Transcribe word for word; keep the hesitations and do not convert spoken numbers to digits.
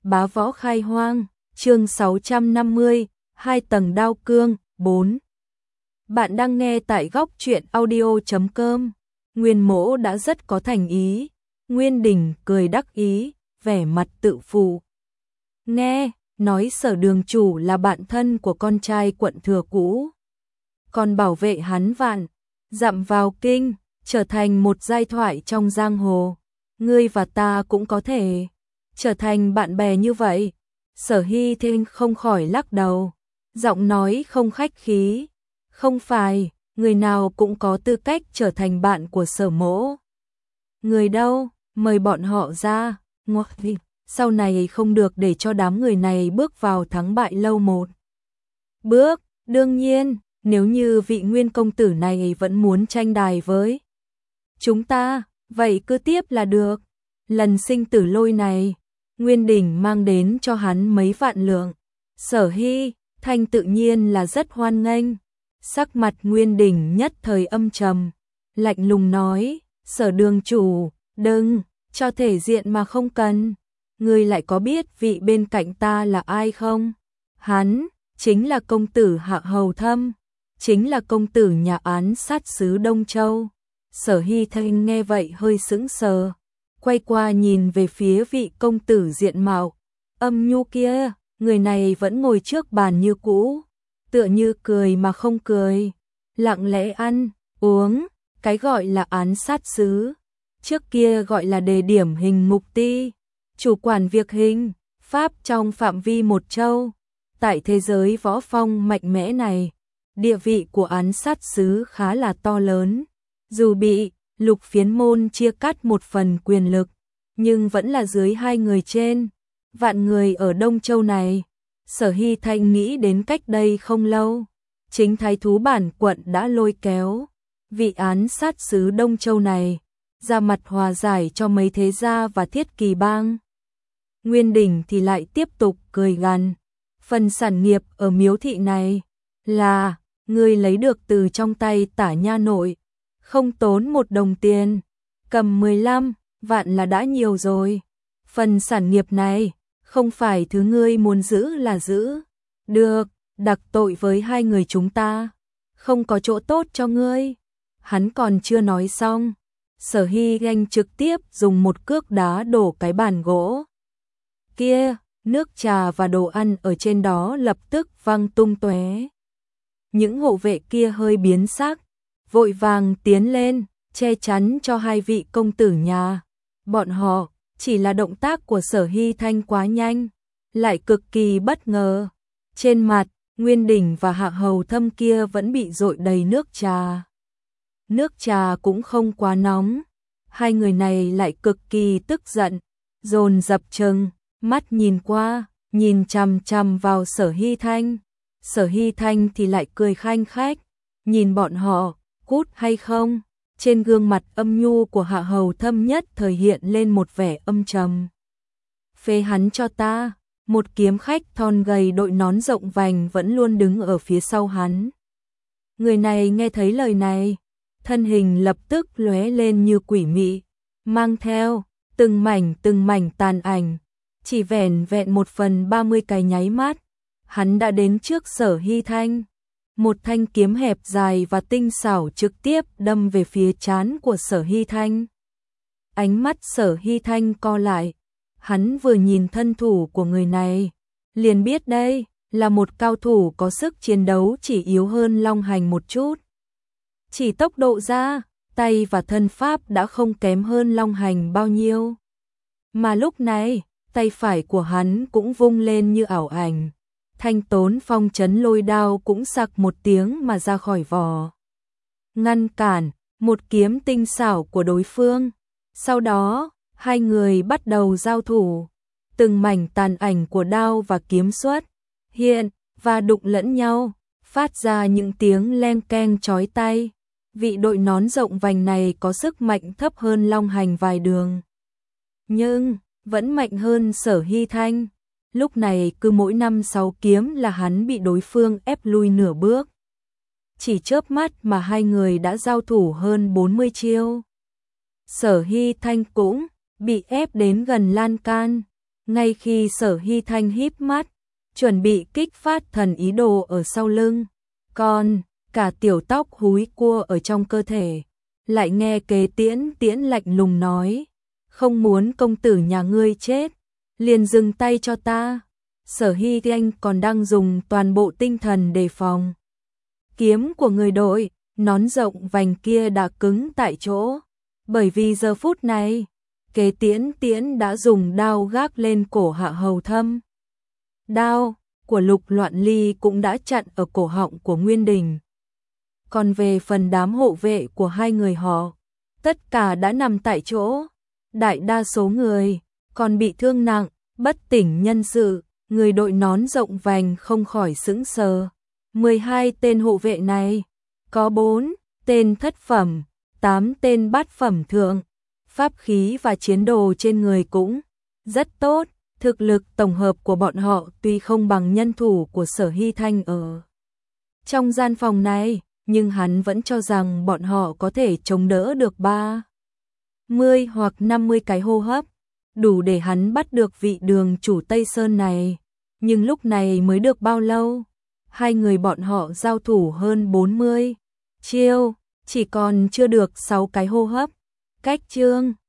Bá võ khai hoang, chương sáu trăm năm mươi, hai tầng đao cương, bốn. Bạn đang nghe tại góc truyện audio chấm com. Nguyên Mỗ đã rất có thành ý. Nguyên Đình cười đắc ý, vẻ mặt tự phụ. Nghe, nói Sở đường chủ là bạn thân của con trai quận thừa cũ. Còn bảo vệ hắn vạn, dặm vào kinh, trở thành một giai thoại trong giang hồ. Ngươi và ta cũng có thể trở thành bạn bè như vậy. Sở Hy Thinh không khỏi lắc đầu, giọng nói không khách khí. Không phải, người nào cũng có tư cách trở thành bạn của Sở mỗ. Người đâu, mời bọn họ ra, ngoắc đi. Sau này không được để cho đám người này bước vào thắng bại lâu một bước. Đương nhiên, nếu như vị nguyên công tử này vẫn muốn tranh đài với chúng ta, vậy cứ tiếp là được. Lần sinh tử lôi này, Nguyên Đình mang đến cho hắn mấy vạn lượng. Sở Hy Thanh tự nhiên là rất hoan nghênh. Sắc mặt Nguyên Đình nhất thời âm trầm, lạnh lùng nói, Sở đường chủ, đừng, cho thể diện mà không cần. Ngươi lại có biết vị bên cạnh ta là ai không? Hắn, chính là công tử Hạ Hầu Thâm, chính là công tử nhà án sát sứ Đông Châu. Sở Hy Thanh nghe vậy hơi sững sờ, quay qua nhìn về phía vị công tử diện mạo âm nhu kia, người này vẫn ngồi trước bàn như cũ, tựa như cười mà không cười, lặng lẽ ăn, uống, cái gọi là án sát sứ, trước kia gọi là đề điểm hình mục ti, chủ quản việc hình, pháp trong phạm vi một châu. Tại thế giới võ phong mạnh mẽ này, địa vị của án sát sứ khá là to lớn, dù bị Lục Phiến môn chia cắt một phần quyền lực, nhưng vẫn là dưới hai người trên vạn người ở Đông Châu này. Sở Hy Thanh nghĩ đến cách đây không lâu, chính thái thú bản quận đã lôi kéo vị án sát sứ Đông Châu này ra mặt hòa giải cho mấy thế gia và Thiết Kỳ bang. Nguyên Đình thì lại tiếp tục cười gằn, phần sản nghiệp ở miếu thị này là ngươi lấy được từ trong tay Tả nha nội, không tốn một đồng tiền, cầm mười lăm vạn là đã nhiều rồi. Phần sản nghiệp này không phải thứ ngươi muốn giữ là giữ được, đặc tội với hai người chúng ta, không có chỗ tốt cho ngươi. Hắn còn chưa nói xong, Sở Hy Ganh trực tiếp dùng một cước đá đổ cái bàn gỗ kia, nước trà và đồ ăn ở trên đó lập tức văng tung tóe. Những hộ vệ kia hơi biến sắc, vội vàng tiến lên, che chắn cho hai vị công tử nhà. Bọn họ, chỉ là động tác của Sở Hy Thanh quá nhanh, lại cực kỳ bất ngờ. Trên mặt, Nguyên Đình và Hạ Hầu Thâm kia vẫn bị dội đầy nước trà. Nước trà cũng không quá nóng, hai người này lại cực kỳ tức giận, dồn dập trừng mắt nhìn qua, nhìn chằm chằm vào Sở Hy Thanh. Sở Hy Thanh thì lại cười khanh khách, nhìn bọn họ, cút hay không? Trên gương mặt âm nhu của Hạ Hầu Thâm nhất thời hiện lên một vẻ âm trầm. Phế hắn cho ta. Một kiếm khách thon gầy đội nón rộng vành vẫn luôn đứng ở phía sau hắn. Người này nghe thấy lời này, thân hình lập tức lóe lên như quỷ mị, mang theo từng mảnh từng mảnh tàn ảnh, chỉ vẻn vẹn một phần ba mươi cái nháy mắt, hắn đã đến trước Sở Hy Thanh. Một thanh kiếm hẹp dài và tinh xảo trực tiếp đâm về phía trán của Sở Hy Thanh. Ánh mắt Sở Hy Thanh co lại, hắn vừa nhìn thân thủ của người này, liền biết đây là một cao thủ có sức chiến đấu chỉ yếu hơn Long Hành một chút. Chỉ tốc độ ra, tay và thân pháp đã không kém hơn Long Hành bao nhiêu. Mà lúc này, tay phải của hắn cũng vung lên như ảo ảnh. Thanh Tốn Phong Chấn Lôi đao cũng sặc một tiếng mà ra khỏi vỏ, ngăn cản một kiếm tinh xảo của đối phương. Sau đó, hai người bắt đầu giao thủ, từng mảnh tàn ảnh của đao và kiếm xuất hiện và đụng lẫn nhau, phát ra những tiếng len keng chói tai. Vị đội nón rộng vành này có sức mạnh thấp hơn Long Hành vài đường, nhưng vẫn mạnh hơn Sở Hy Thanh. Lúc này cứ mỗi năm sáu kiếm là hắn bị đối phương ép lui nửa bước. Chỉ chớp mắt mà hai người đã giao thủ hơn bốn mươi chiêu. Sở Hy Thanh cũng bị ép đến gần lan can, Ngay khi Sở Hy Thanh híp mắt, chuẩn bị kích phát thần ý đồ ở sau lưng, còn cả tiểu tóc húi cua ở trong cơ thể, lại nghe Kế Tiễn Tiễn lạnh lùng nói, không muốn công tử nhà ngươi chết, liền dừng tay cho ta. Sở Hy Thanh còn đang dùng toàn bộ tinh thần đề phòng. Kiếm của người đội, nón rộng vành kia đã cứng tại chỗ, bởi vì giờ phút này, Kế Tiễn Tiễn đã dùng đao gác lên cổ Hạ Hầu Thâm. Đao của Lục Loạn Ly cũng đã chặn ở cổ họng của Nguyên Đình. Còn về phần đám hộ vệ của hai người họ, tất cả đã nằm tại chỗ. Đại đa số người còn bị thương nặng, bất tỉnh nhân sự, người đội nón rộng vành không khỏi sững sờ. mười hai tên hộ vệ này, có bốn tên thất phẩm, tám tên bát phẩm thượng, pháp khí và chiến đồ trên người cũng rất tốt. Thực lực tổng hợp của bọn họ tuy không bằng nhân thủ của Sở Hy Thanh ở trong gian phòng này, nhưng hắn vẫn cho rằng bọn họ có thể chống đỡ được ba mươi hoặc năm mươi cái hô hấp, đủ để hắn bắt được vị đường chủ Tây Sơn này. Nhưng lúc này mới được bao lâu? Hai người bọn họ giao thủ hơn bốn mươi chiêu, chỉ còn chưa được sáu cái hô hấp. Cách chương